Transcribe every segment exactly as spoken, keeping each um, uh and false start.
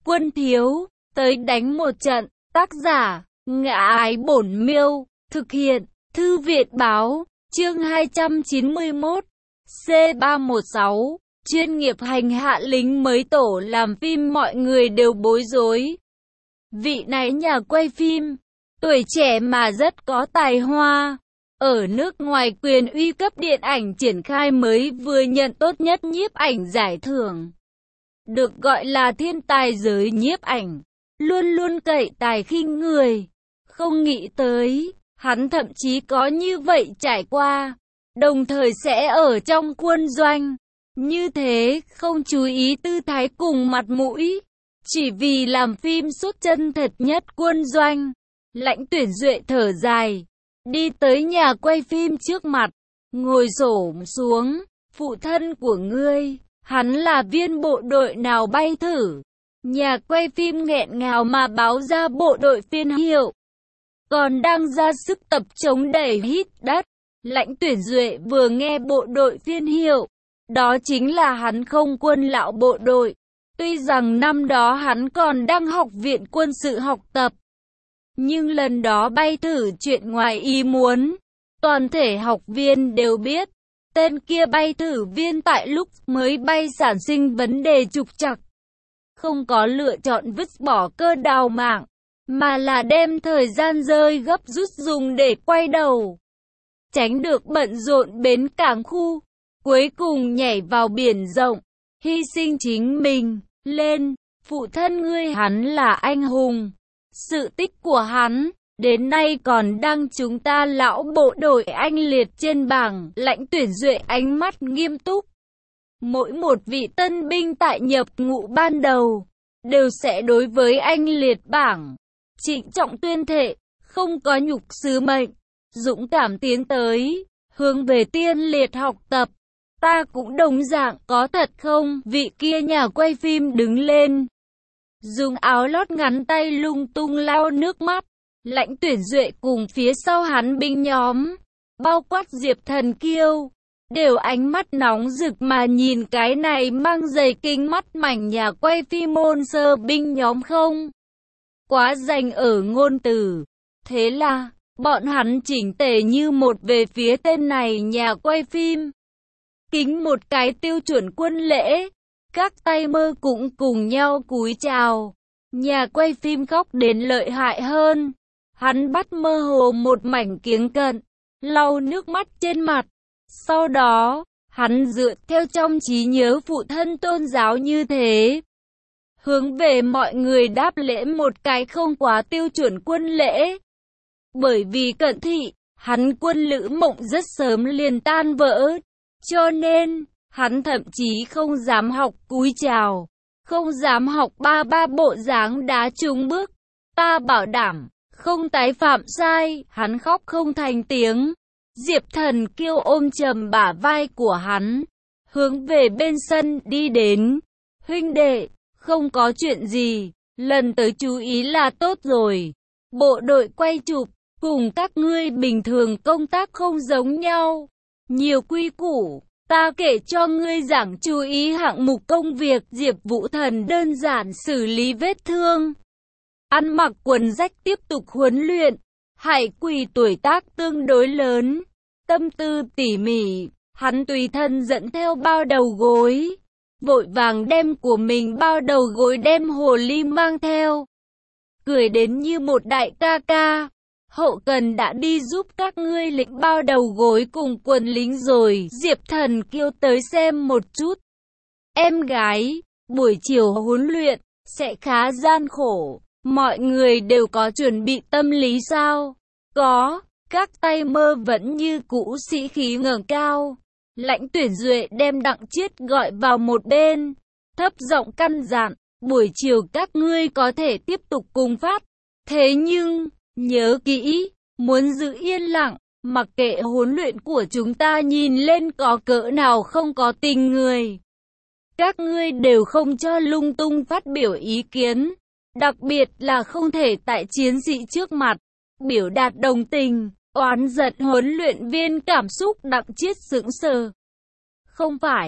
Quân thiếu, tới đánh một trận. Tác giả, Ngã Ái Bổn Miêu. Thực hiện, Thư viện báo. Chương hai trăm chín mươi mốt. C ba một sáu. Chuyên nghiệp hành hạ lính mới tổ làm phim, mọi người đều bối rối. Vị này nhà quay phim, tuổi trẻ mà rất có tài hoa. Ở nước ngoài quyền uy cấp điện ảnh triển khai mới vừa nhận tốt nhất nhiếp ảnh giải thưởng. Được gọi là thiên tài giới nhiếp ảnh, luôn luôn cậy tài khinh người. Không nghĩ tới, hắn thậm chí có như vậy trải qua, đồng thời sẽ ở trong quân doanh. Như thế, không chú ý tư thái cùng mặt mũi, chỉ vì làm phim xuất chân thật nhất quân doanh. Lãnh Tuyển Duệ thở dài, đi tới nhà quay phim trước mặt, ngồi xổm xuống. Phụ thân của ngươi, hắn là viên bộ đội nào bay thử? Nhà quay phim nghẹn ngào mà báo ra bộ đội phiên hiệu, còn đang ra sức tập chống đẩy hít đất. Lãnh Tuyển Duệ vừa nghe bộ đội phiên hiệu, đó chính là hắn không quân lão bộ đội. Tuy rằng năm đó hắn còn đang học viện quân sự học tập, nhưng lần đó bay thử chuyện ngoài ý muốn. Toàn thể học viên đều biết, tên kia bay thử viên tại lúc mới bay sản sinh vấn đề trục trặc. Không có lựa chọn vứt bỏ cơ đào mạng, mà là đem thời gian rơi gấp rút dùng để quay đầu, tránh được bận rộn bến cảng khu. Cuối cùng nhảy vào biển rộng, hy sinh chính mình. Lên, phụ thân ngươi hắn là anh hùng. Sự tích của hắn, đến nay còn đang chúng ta lão bộ đội anh liệt trên bảng. Lãnh Tuyển Duệ ánh mắt nghiêm túc. Mỗi một vị tân binh tại nhập ngũ ban đầu, đều sẽ đối với anh liệt bảng trịnh trọng tuyên thệ, không có nhục sứ mệnh, dũng cảm tiến tới, hướng về tiên liệt học tập. Ta cũng đồng dạng, có thật không? Vị kia nhà quay phim đứng lên, dùng áo lót ngắn tay lung tung lau nước mắt. Lãnh Tuyển Duệ cùng phía sau hắn binh nhóm, bao quát Diệp Thần Kiêu, đều ánh mắt nóng rực mà nhìn cái này mang giày kính mắt mảnh nhà quay phim môn sơ binh nhóm không quá dành ở ngôn từ. Thế là, bọn hắn chỉnh tề như một về phía tên này nhà quay phim, kính một cái tiêu chuẩn quân lễ. Các tay mơ cũng cùng nhau cúi chào. Nhà quay phim khóc đến lợi hại hơn, hắn bắt mơ hồ một mảnh kiếng cận, lau nước mắt trên mặt. Sau đó, hắn dựa theo trong trí nhớ phụ thân tôn giáo như thế, hướng về mọi người đáp lễ một cái không quá tiêu chuẩn quân lễ. Bởi vì cận thị, hắn quân lữ mộng rất sớm liền tan vỡ, cho nên, hắn thậm chí không dám học cúi chào, không dám học ba ba bộ dáng đá trúng bước. Ta bảo đảm, không tái phạm sai. Hắn khóc không thành tiếng. Diệp Thần Kiêu ôm chầm bả vai của hắn, hướng về bên sân đi đến. Huynh đệ, không có chuyện gì, lần tới chú ý là tốt rồi. Bộ đội quay chụp, cùng các ngươi bình thường công tác không giống nhau. Nhiều quy củ, ta kể cho ngươi giảng chú ý hạng mục công việc. Diệp Vũ Thần đơn giản xử lý vết thương, ăn mặc quần rách tiếp tục huấn luyện. Hải Quỳ tuổi tác tương đối lớn, tâm tư tỉ mỉ, hắn tùy thân dẫn theo bao đầu gối, vội vàng đem của mình bao đầu gối đem hồ ly mang theo, cười đến như một đại ca ca. Hậu cần đã đi giúp các ngươi lĩnh bao đầu gối cùng quần lính rồi. Diệp Thần Kiêu tới xem một chút. Em gái, buổi chiều huấn luyện sẽ khá gian khổ, mọi người đều có chuẩn bị tâm lý sao? Có. Các tay mơ vẫn như cũ sĩ khí ngẩng cao. Lãnh Tuyển Duệ đem Đặng Chiết gọi vào một bên, thấp giọng căn dặn, buổi chiều các ngươi có thể tiếp tục cùng phát. Thế nhưng, nhớ kỹ, muốn giữ yên lặng, mặc kệ huấn luyện của chúng ta nhìn lên có cỡ nào không có tình người. Các ngươi đều không cho lung tung phát biểu ý kiến, đặc biệt là không thể tại chiến sĩ trước mặt biểu đạt đồng tình, oán giận. Huấn luyện viên cảm xúc Đặng Chiết sững sờ. Không phải,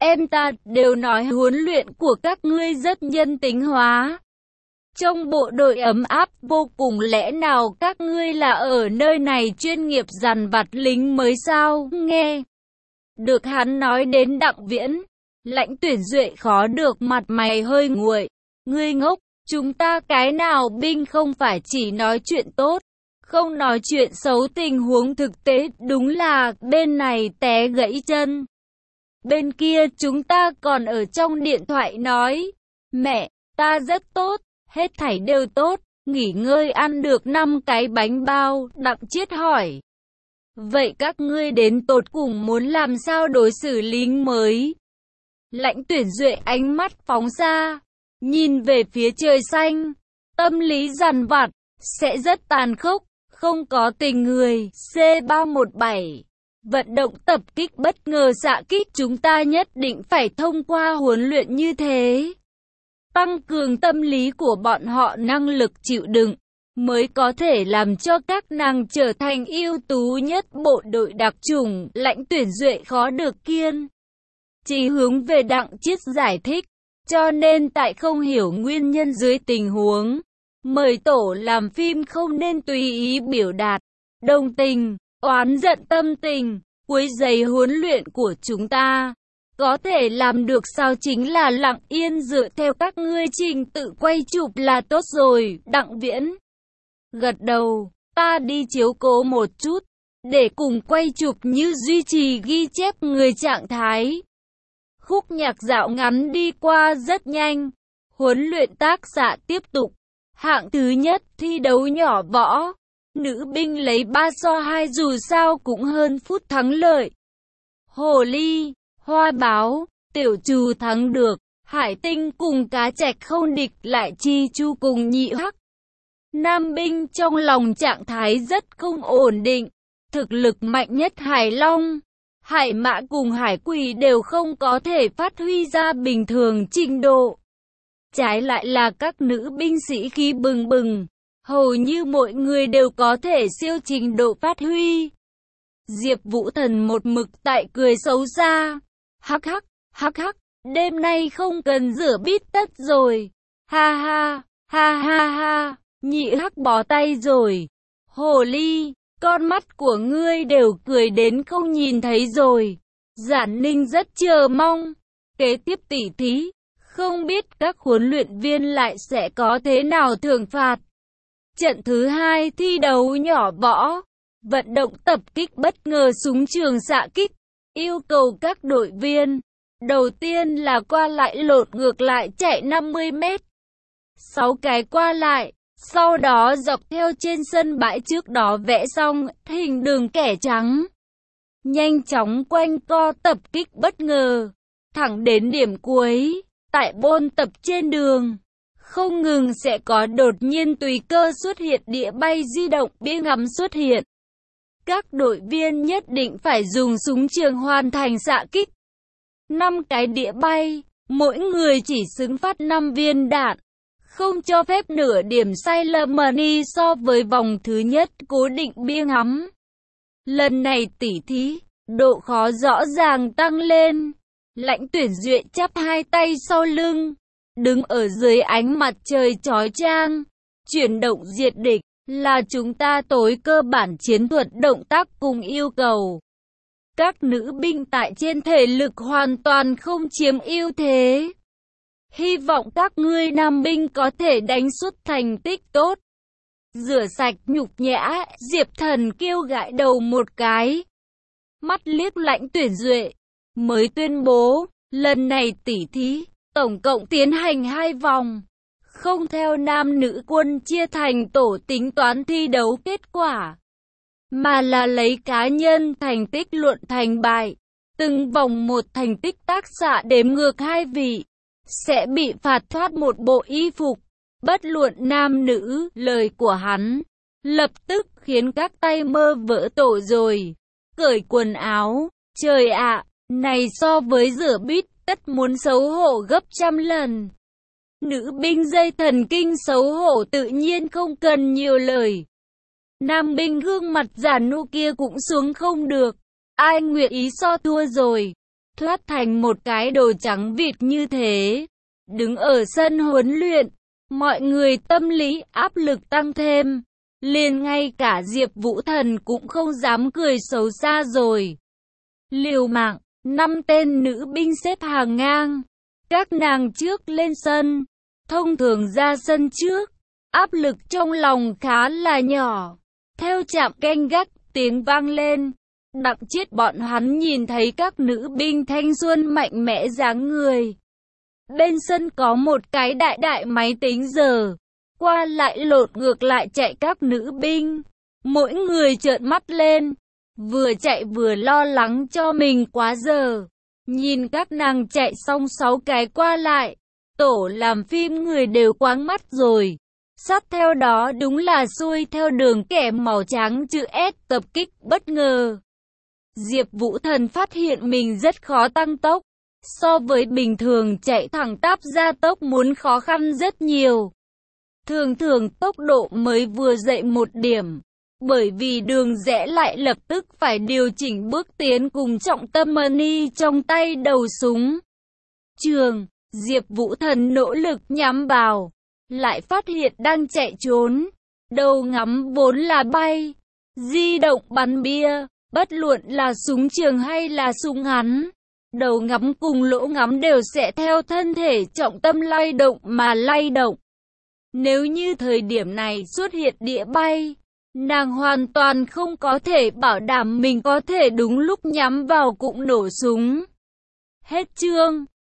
em ta đều nói huấn luyện của các ngươi rất nhân tính hóa. Trong bộ đội ấm áp vô cùng, lẽ nào các ngươi là ở nơi này chuyên nghiệp dằn vặt lính mới sao? Nghe được hắn nói đến Đặng Viễn, Lãnh Tuyển Duệ khó được mặt mày hơi nguội. Ngươi ngốc, chúng ta cái nào binh không phải chỉ nói chuyện tốt, không nói chuyện xấu. Tình huống thực tế đúng là bên này té gãy chân, bên kia chúng ta còn ở trong điện thoại nói, mẹ, ta rất tốt, hết thảy đều tốt, nghỉ ngơi ăn được năm cái bánh bao. Đặng Chiết hỏi, vậy các ngươi đến tột cùng muốn làm sao đối xử lính mới? Lãnh Tuyển Duệ ánh mắt phóng ra, nhìn về phía trời xanh. Tâm lý dằn vặt sẽ rất tàn khốc, không có tình người. C ba một bảy Vận động tập kích bất ngờ xạ kích, chúng ta nhất định phải thông qua huấn luyện như thế, tăng cường tâm lý của bọn họ, năng lực chịu đựng, mới có thể làm cho các nàng trở thành ưu tú nhất bộ đội đặc chủng. Lãnh Tuyển Duệ khó được kiên chỉ hướng về Đặng Chiết giải thích, cho nên tại không hiểu nguyên nhân dưới tình huống mời tổ làm phim không nên tùy ý biểu đạt đồng tình, oán giận tâm tình, quấy rầy huấn luyện của chúng ta. Có thể làm được sao chính là lặng yên dựa theo các ngươi trình tự quay chụp là tốt rồi. Đặng Viễn gật đầu, ta đi chiếu cố một chút, để cùng quay chụp như duy trì ghi chép người trạng thái. Khúc nhạc dạo ngắn đi qua rất nhanh, huấn luyện tác xạ tiếp tục. Hạng thứ nhất thi đấu nhỏ võ, nữ binh lấy ba so hai dù sao cũng hơn phút thắng lợi. Hồ ly, hoa báo, tiểu trù thắng được, hải tinh cùng cá trạch không địch lại, chi chu cùng nhị hắc. Nam binh trong lòng trạng thái rất không ổn định, thực lực mạnh nhất hải long, hải mã cùng hải quỷ đều không có thể phát huy ra bình thường trình độ. Trái lại là các nữ binh sĩ khí bừng bừng, hầu như mọi người đều có thể siêu trình độ phát huy. Diệp Vũ Thần một mực tại cười xấu xa. Hắc hắc, hắc hắc, đêm nay không cần rửa bít tất rồi. Ha ha, ha ha ha, nhị hắc bó tay rồi. Hồ ly, con mắt của ngươi đều cười đến không nhìn thấy rồi. Giản Ninh rất chờ mong kế tiếp tỉ thí, không biết các huấn luyện viên lại sẽ có thế nào thưởng phạt. Trận thứ hai thi đấu nhỏ võ, vận động tập kích bất ngờ súng trường xạ kích, yêu cầu các đội viên đầu tiên là qua lại lộn ngược lại chạy năm mươi mét, sáu cái qua lại, sau đó dọc theo trên sân bãi trước đó vẽ xong hình đường kẻ trắng, nhanh chóng quanh co tập kích bất ngờ, thẳng đến điểm cuối. Tại bôn tập trên đường, không ngừng sẽ có đột nhiên tùy cơ xuất hiện, đĩa bay di động, bia ngắm xuất hiện. Các đội viên nhất định phải dùng súng trường hoàn thành xạ kích. năm cái đĩa bay, mỗi người chỉ xứng phát năm viên đạn, không cho phép nửa điểm sai lầm money so với vòng thứ nhất cố định bia ngắm. Lần này tỉ thí, độ khó rõ ràng tăng lên. Lãnh Tuyển Duệ chắp hai tay sau lưng, đứng ở dưới ánh mặt trời chói chang, chuyển động diệt địch, là chúng ta tối cơ bản chiến thuật động tác cùng yêu cầu. Các nữ binh tại trên thể lực hoàn toàn không chiếm ưu thế. Hy vọng các ngươi nam binh có thể đánh xuất thành tích tốt. Rửa sạch nhục nhã, Diệp Thần kêu gãi đầu một cái, mắt liếc Lãnh Tuyển Duệ, mới tuyên bố, lần này tỉ thí, tổng cộng tiến hành hai vòng, không theo nam nữ quân chia thành tổ tính toán thi đấu kết quả, mà là lấy cá nhân thành tích luận thành bại. Từng vòng một thành tích tác xạ đếm ngược hai vị, sẽ bị phạt thoát một bộ y phục, bất luận nam nữ. Lời của hắn lập tức khiến các tay mơ vỡ tổ rồi. Cởi quần áo, trời ạ! Này so với rửa bít tất muốn xấu hổ gấp trăm lần. Nữ binh dây thần kinh xấu hổ tự nhiên không cần nhiều lời. Nam binh gương mặt già nua kia cũng xuống không được. Ai nguyện ý so thua rồi. thoát thành một cái đồ trắng vịt như thế. Đứng ở sân huấn luyện, mọi người tâm lý áp lực tăng thêm. Liền ngay cả Diệp Vũ Thần cũng không dám cười xấu xa rồi. Liều mạng, năm tên nữ binh xếp hàng ngang. Các nàng trước lên sân, thông thường ra sân trước. Áp lực trong lòng khá là nhỏ. Theo trạm canh gác, tiếng vang lên. Đặng Chiết bọn hắn nhìn thấy các nữ binh thanh xuân mạnh mẽ dáng người. Bên sân có một cái đại đại máy tính giờ. Qua lại lộn ngược lại chạy các nữ binh. Mỗi người trợn mắt lên. Vừa chạy vừa lo lắng cho mình quá giờ. Nhìn các nàng chạy xong sáu cái qua lại. Tổ làm phim người đều quáng mắt rồi. Sát theo đó đúng là xuôi theo đường kẻ màu trắng chữ S tập kích bất ngờ. Diệp Vũ Thần phát hiện mình rất khó tăng tốc. So với bình thường chạy thẳng tắp gia tốc muốn khó khăn rất nhiều. Thường thường tốc độ mới vừa dậy một điểm. Bởi vì đường rẽ lại lập tức phải điều chỉnh bước tiến cùng trọng tâm money trong tay đầu súng. Trường, Diệp Vũ Thần nỗ lực nhắm vào. Lại phát hiện đang chạy trốn. Đầu ngắm vốn là bay. Di động bắn bia. Bất luận là súng trường hay là súng ngắn. Đầu ngắm cùng lỗ ngắm đều sẽ theo thân thể trọng tâm lay động mà lay động. Nếu như thời điểm này xuất hiện đĩa bay, nàng hoàn toàn không có thể bảo đảm mình có thể đúng lúc nhắm vào cũng nổ súng. Hết chương.